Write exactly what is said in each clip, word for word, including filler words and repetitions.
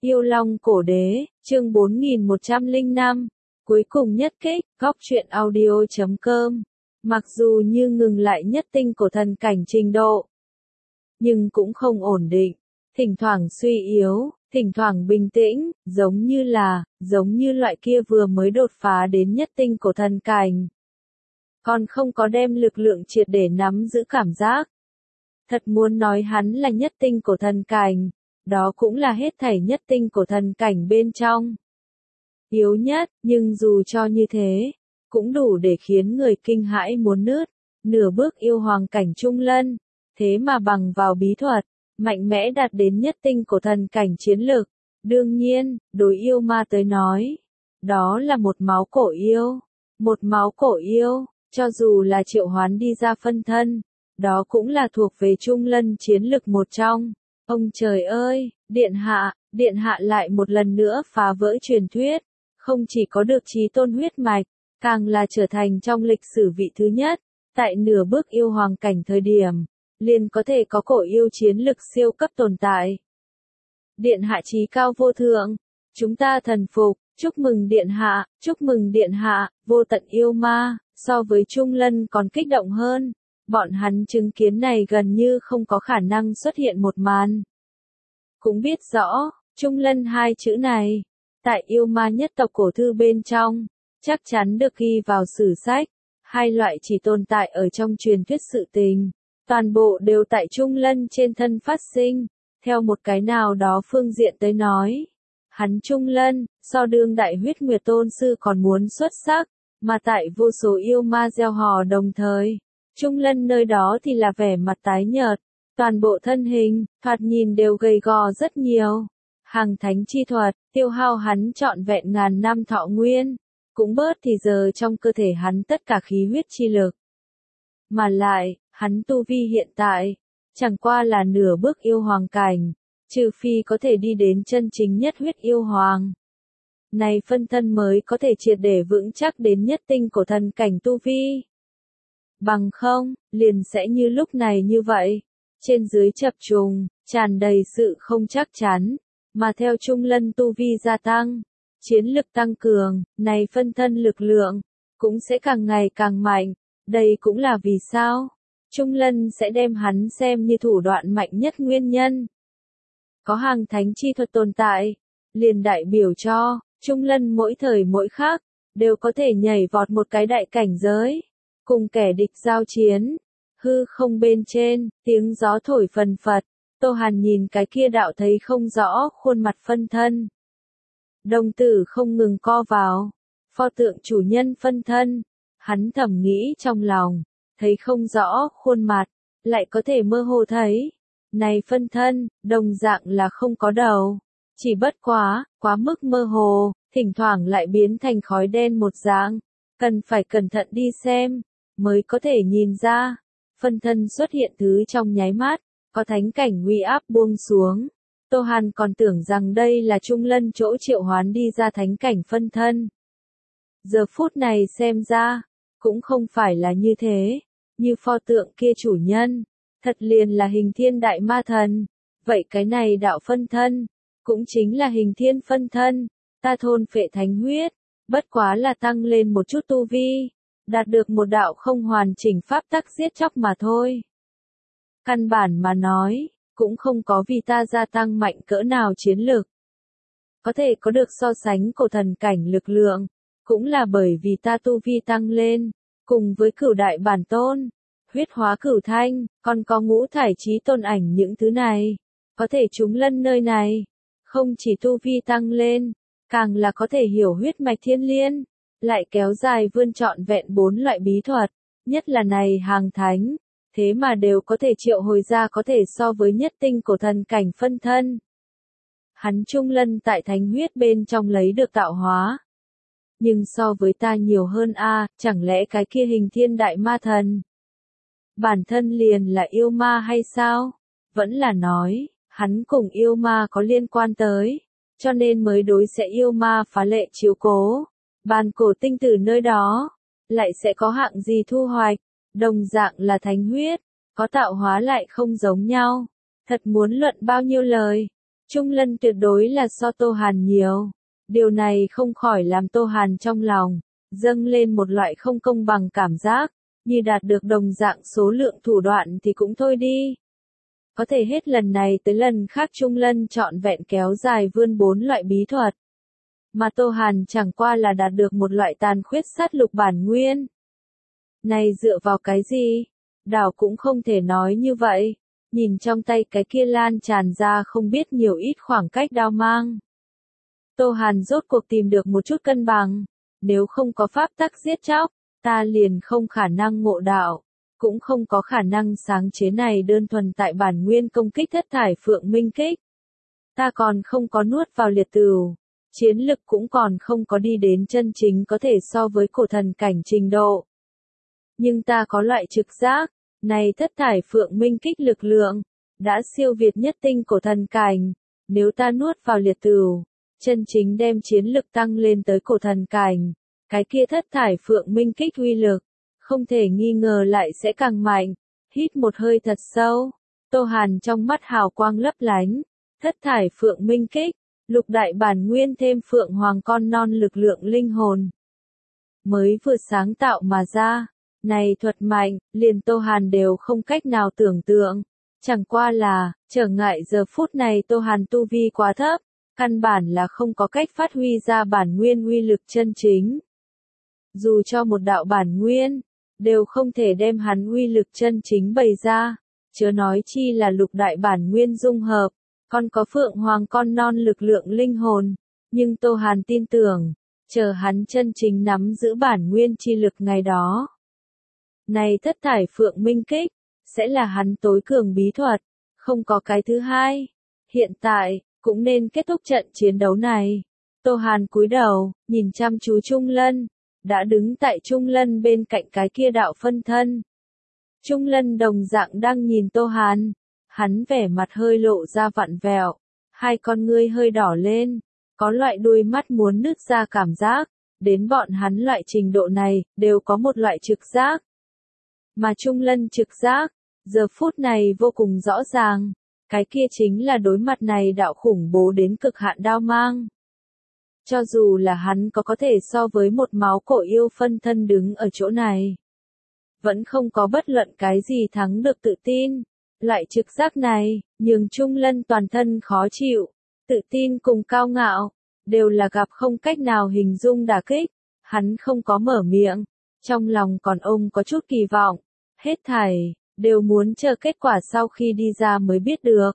Yêu Long Cổ Đế, chương bốn nghìn một trăm lẻ năm, cuối cùng nhất kích, góc truyện audio chấm com. Mặc dù như ngừng lại nhất tinh cổ thần cảnh trình độ, nhưng cũng không ổn định, thỉnh thoảng suy yếu, thỉnh thoảng bình tĩnh, giống như là, giống như loại kia vừa mới đột phá đến nhất tinh cổ thần cảnh. Còn không có đem lực lượng triệt để nắm giữ cảm giác. Thật muốn nói hắn là nhất tinh cổ thần cảnh, đó cũng là hết thảy nhất tinh cổ thần cảnh bên trong. Yếu nhất, nhưng dù cho như thế, cũng đủ để khiến người kinh hãi muốn nứt, nửa bước yêu hoàng cảnh trung lân, thế mà bằng vào bí thuật, mạnh mẽ đạt đến nhất tinh cổ thần cảnh chiến lực. Đương nhiên, đối yêu ma tới nói, đó là một máu cổ yêu, một máu cổ yêu, cho dù là triệu hoán đi ra phân thân, đó cũng là thuộc về trung lân chiến lực một trong. Ông trời ơi, điện hạ, điện hạ lại một lần nữa phá vỡ truyền thuyết, không chỉ có được chí tôn huyết mạch, càng là trở thành trong lịch sử vị thứ nhất, tại nửa bước yêu hoàng cảnh thời điểm, liền có thể có cổ yêu chiến lực siêu cấp tồn tại. Điện hạ chí cao vô thượng, chúng ta thần phục, chúc mừng điện hạ, chúc mừng điện hạ, vô tận yêu ma, so với trung lân còn kích động hơn. Bọn hắn chứng kiến này gần như không có khả năng xuất hiện một màn. Cũng biết rõ, trung lân hai chữ này, tại yêu ma nhất tộc cổ thư bên trong, chắc chắn được ghi vào sử sách. Hai loại chỉ tồn tại ở trong truyền thuyết sự tình, toàn bộ đều tại trung lân trên thân phát sinh. Theo một cái nào đó phương diện tới nói, hắn trung lân, so đương đại huyết nguyệt tôn sư còn muốn xuất sắc, mà tại vô số yêu ma gieo hò đồng thời. Trung lân nơi đó thì là vẻ mặt tái nhợt, toàn bộ thân hình, thoạt nhìn đều gầy gò rất nhiều. Hàng thánh chi thuật, tiêu hao hắn trọn vẹn ngàn năm thọ nguyên, cũng bớt thì giờ trong cơ thể hắn tất cả khí huyết chi lực. Mà lại, hắn tu vi hiện tại, chẳng qua là nửa bước yêu hoàng cảnh, trừ phi có thể đi đến chân chính nhất huyết yêu hoàng. Này phân thân mới có thể triệt để vững chắc đến nhất tinh cổ thần cảnh tu vi. Bằng không, liền sẽ như lúc này như vậy, trên dưới chập trùng, tràn đầy sự không chắc chắn, mà theo trung lân tu vi gia tăng, chiến lực tăng cường, này phân thân lực lượng, cũng sẽ càng ngày càng mạnh, đây cũng là vì sao, trung lân sẽ đem hắn xem như thủ đoạn mạnh nhất nguyên nhân. Có hàng thánh chi thuật tồn tại, liền đại biểu cho, trung lân mỗi thời mỗi khác, đều có thể nhảy vọt một cái đại cảnh giới. Cùng kẻ địch giao chiến, hư không bên trên, tiếng gió thổi phần phật, Tô Hàn nhìn cái kia đạo thấy không rõ khuôn mặt phân thân. Đồng tử không ngừng co vào, pho tượng chủ nhân phân thân, hắn thầm nghĩ trong lòng, thấy không rõ khuôn mặt, lại có thể mơ hồ thấy. Này phân thân, đồng dạng là không có đầu, chỉ bất quá, quá mức mơ hồ, thỉnh thoảng lại biến thành khói đen một dạng, cần phải cẩn thận đi xem. Mới có thể nhìn ra, phân thân xuất hiện thứ trong nháy mắt, có thánh cảnh uy áp buông xuống. Tô Hàn còn tưởng rằng đây là trung lân chỗ triệu hoán đi ra thánh cảnh phân thân. Giờ phút này xem ra, cũng không phải là như thế, như pho tượng kia chủ nhân, thật liền là hình thiên đại ma thần. Vậy cái này đạo phân thân, cũng chính là hình thiên phân thân, ta thôn phệ thánh huyết, bất quá là tăng lên một chút tu vi. Đạt được một đạo không hoàn chỉnh pháp tắc giết chóc mà thôi. Căn bản mà nói, cũng không có vì ta gia tăng mạnh cỡ nào chiến lực. Có thể có được so sánh cổ thần cảnh lực lượng, cũng là bởi vì ta tu vi tăng lên, cùng với cửu đại bản tôn, huyết hóa cửu thanh, còn có ngũ thải chí tôn ảnh những thứ này. Có thể chúng lân nơi này, không chỉ tu vi tăng lên, càng là có thể hiểu huyết mạch thiên liên. Lại kéo dài vươn trọn vẹn bốn loại bí thuật, nhất là này hàng thánh, thế mà đều có thể triệu hồi ra có thể so với nhất tinh cổ thần cảnh phân thân. Hắn trung lân tại thánh huyết bên trong lấy được tạo hóa. Nhưng so với ta nhiều hơn a, chẳng lẽ cái kia hình thiên đại ma thần? Bản thân liền là yêu ma hay sao? Vẫn là nói, hắn cùng yêu ma có liên quan tới, cho nên mới đối sẽ yêu ma phá lệ chiếu cố. Bàn cổ tinh tử nơi đó, lại sẽ có hạng gì thu hoạch, đồng dạng là thánh huyết, có tạo hóa lại không giống nhau, thật muốn luận bao nhiêu lời, Trung Lân tuyệt đối là so Tô Hàn nhiều. Điều này không khỏi làm Tô Hàn trong lòng dâng lên một loại không công bằng cảm giác, như đạt được đồng dạng số lượng thủ đoạn thì cũng thôi đi. Có thể hết lần này tới lần khác Trung Lân trọn vẹn kéo dài vươn bốn loại bí thuật. Mà Tô Hàn chẳng qua là đạt được một loại tàn khuyết sát lục bản nguyên. Này dựa vào cái gì? Đảo cũng không thể nói như vậy. Nhìn trong tay cái kia lan tràn ra không biết nhiều ít khoảng cách đao mang. Tô Hàn rốt cuộc tìm được một chút cân bằng. Nếu không có pháp tắc giết chóc, ta liền không khả năng ngộ đạo. Cũng không có khả năng sáng chế này đơn thuần tại bản nguyên công kích thất thải phượng minh kích. Ta còn không có nuốt vào liệt tửu. Chiến lực cũng còn không có đi đến chân chính có thể so với cổ thần cảnh trình độ. Nhưng ta có loại trực giác, này thất thải phượng minh kích lực lượng, đã siêu việt nhất tinh cổ thần cảnh. Nếu ta nuốt vào liệt tửu, chân chính đem chiến lực tăng lên tới cổ thần cảnh, cái kia thất thải phượng minh kích uy lực, không thể nghi ngờ lại sẽ càng mạnh. Hít một hơi thật sâu, Tô Hàn trong mắt hào quang lấp lánh, thất thải phượng minh kích, lục đại bản nguyên thêm phượng hoàng con non lực lượng linh hồn. Mới vừa sáng tạo mà ra, này thuật mạnh, liền Tô Hàn đều không cách nào tưởng tượng. Chẳng qua là, trở ngại giờ phút này Tô Hàn tu vi quá thấp, căn bản là không có cách phát huy ra bản nguyên uy lực chân chính. Dù cho một đạo bản nguyên, đều không thể đem hắn uy lực chân chính bày ra, chớ nói chi là lục đại bản nguyên dung hợp, còn có phượng hoàng con non lực lượng linh hồn. Nhưng Tô Hàn tin tưởng, chờ hắn chân chính nắm giữ bản nguyên chi lực ngày đó. Này thất thải phượng minh kích, sẽ là hắn tối cường bí thuật, không có cái thứ hai. Hiện tại, cũng nên kết thúc trận chiến đấu này. Tô Hàn cúi đầu, nhìn chăm chú Trung Lân, đã đứng tại Trung Lân bên cạnh cái kia đạo phân thân. Trung Lân đồng dạng đang nhìn Tô Hàn, hắn vẻ mặt hơi lộ ra vặn vẹo, hai con ngươi hơi đỏ lên, có loại đôi mắt muốn nứt ra cảm giác, đến bọn hắn loại trình độ này, đều có một loại trực giác. Mà Trung Lân trực giác, giờ phút này vô cùng rõ ràng, cái kia chính là đối mặt này đạo khủng bố đến cực hạn đao mang. Cho dù là hắn có có thể so với một máu cổ yêu phân thân đứng ở chỗ này, vẫn không có bất luận cái gì thắng được tự tin. Loại trực giác này, nhường Trung Lân toàn thân khó chịu, tự tin cùng cao ngạo, đều là gặp không cách nào hình dung đả kích. Hắn không có mở miệng, trong lòng còn ôm có chút kỳ vọng, hết thảy, đều muốn chờ kết quả sau khi đi ra mới biết được.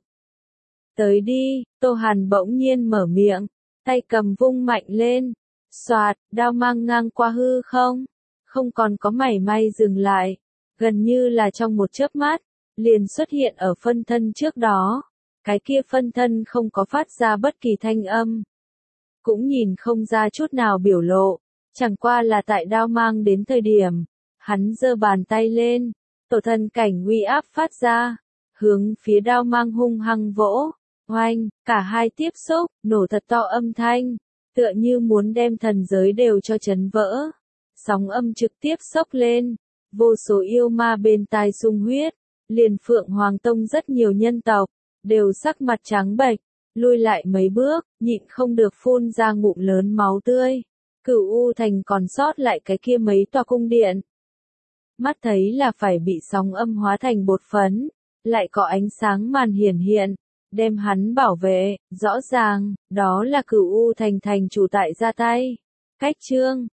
Tới đi, Tô Hàn bỗng nhiên mở miệng, tay cầm vung mạnh lên, xoạt, đao mang ngang qua hư không, không còn có mảy may dừng lại, gần như là trong một chớp mắt, liền xuất hiện ở phân thân trước đó. Cái kia phân thân không có phát ra bất kỳ thanh âm, cũng nhìn không ra chút nào biểu lộ, chẳng qua là tại đao mang đến thời điểm, hắn giơ bàn tay lên, tổ thần cảnh uy áp phát ra, hướng phía đao mang hung hăng vỗ, oanh, cả hai tiếp xúc, nổ thật to âm thanh, tựa như muốn đem thần giới đều cho chấn vỡ. Sóng âm trực tiếp sốc lên, vô số yêu ma bên tai sung huyết, liền Phượng Hoàng Tông rất nhiều nhân tộc, đều sắc mặt trắng bệch, lui lại mấy bước, nhịn không được phun ra ngụm lớn máu tươi. Cửu U Thành còn sót lại cái kia mấy tòa cung điện. Mắt thấy là phải bị sóng âm hóa thành bột phấn, lại có ánh sáng màn hiển hiện, đem hắn bảo vệ, rõ ràng, đó là Cửu U Thành thành chủ tại ra tay. Cách chương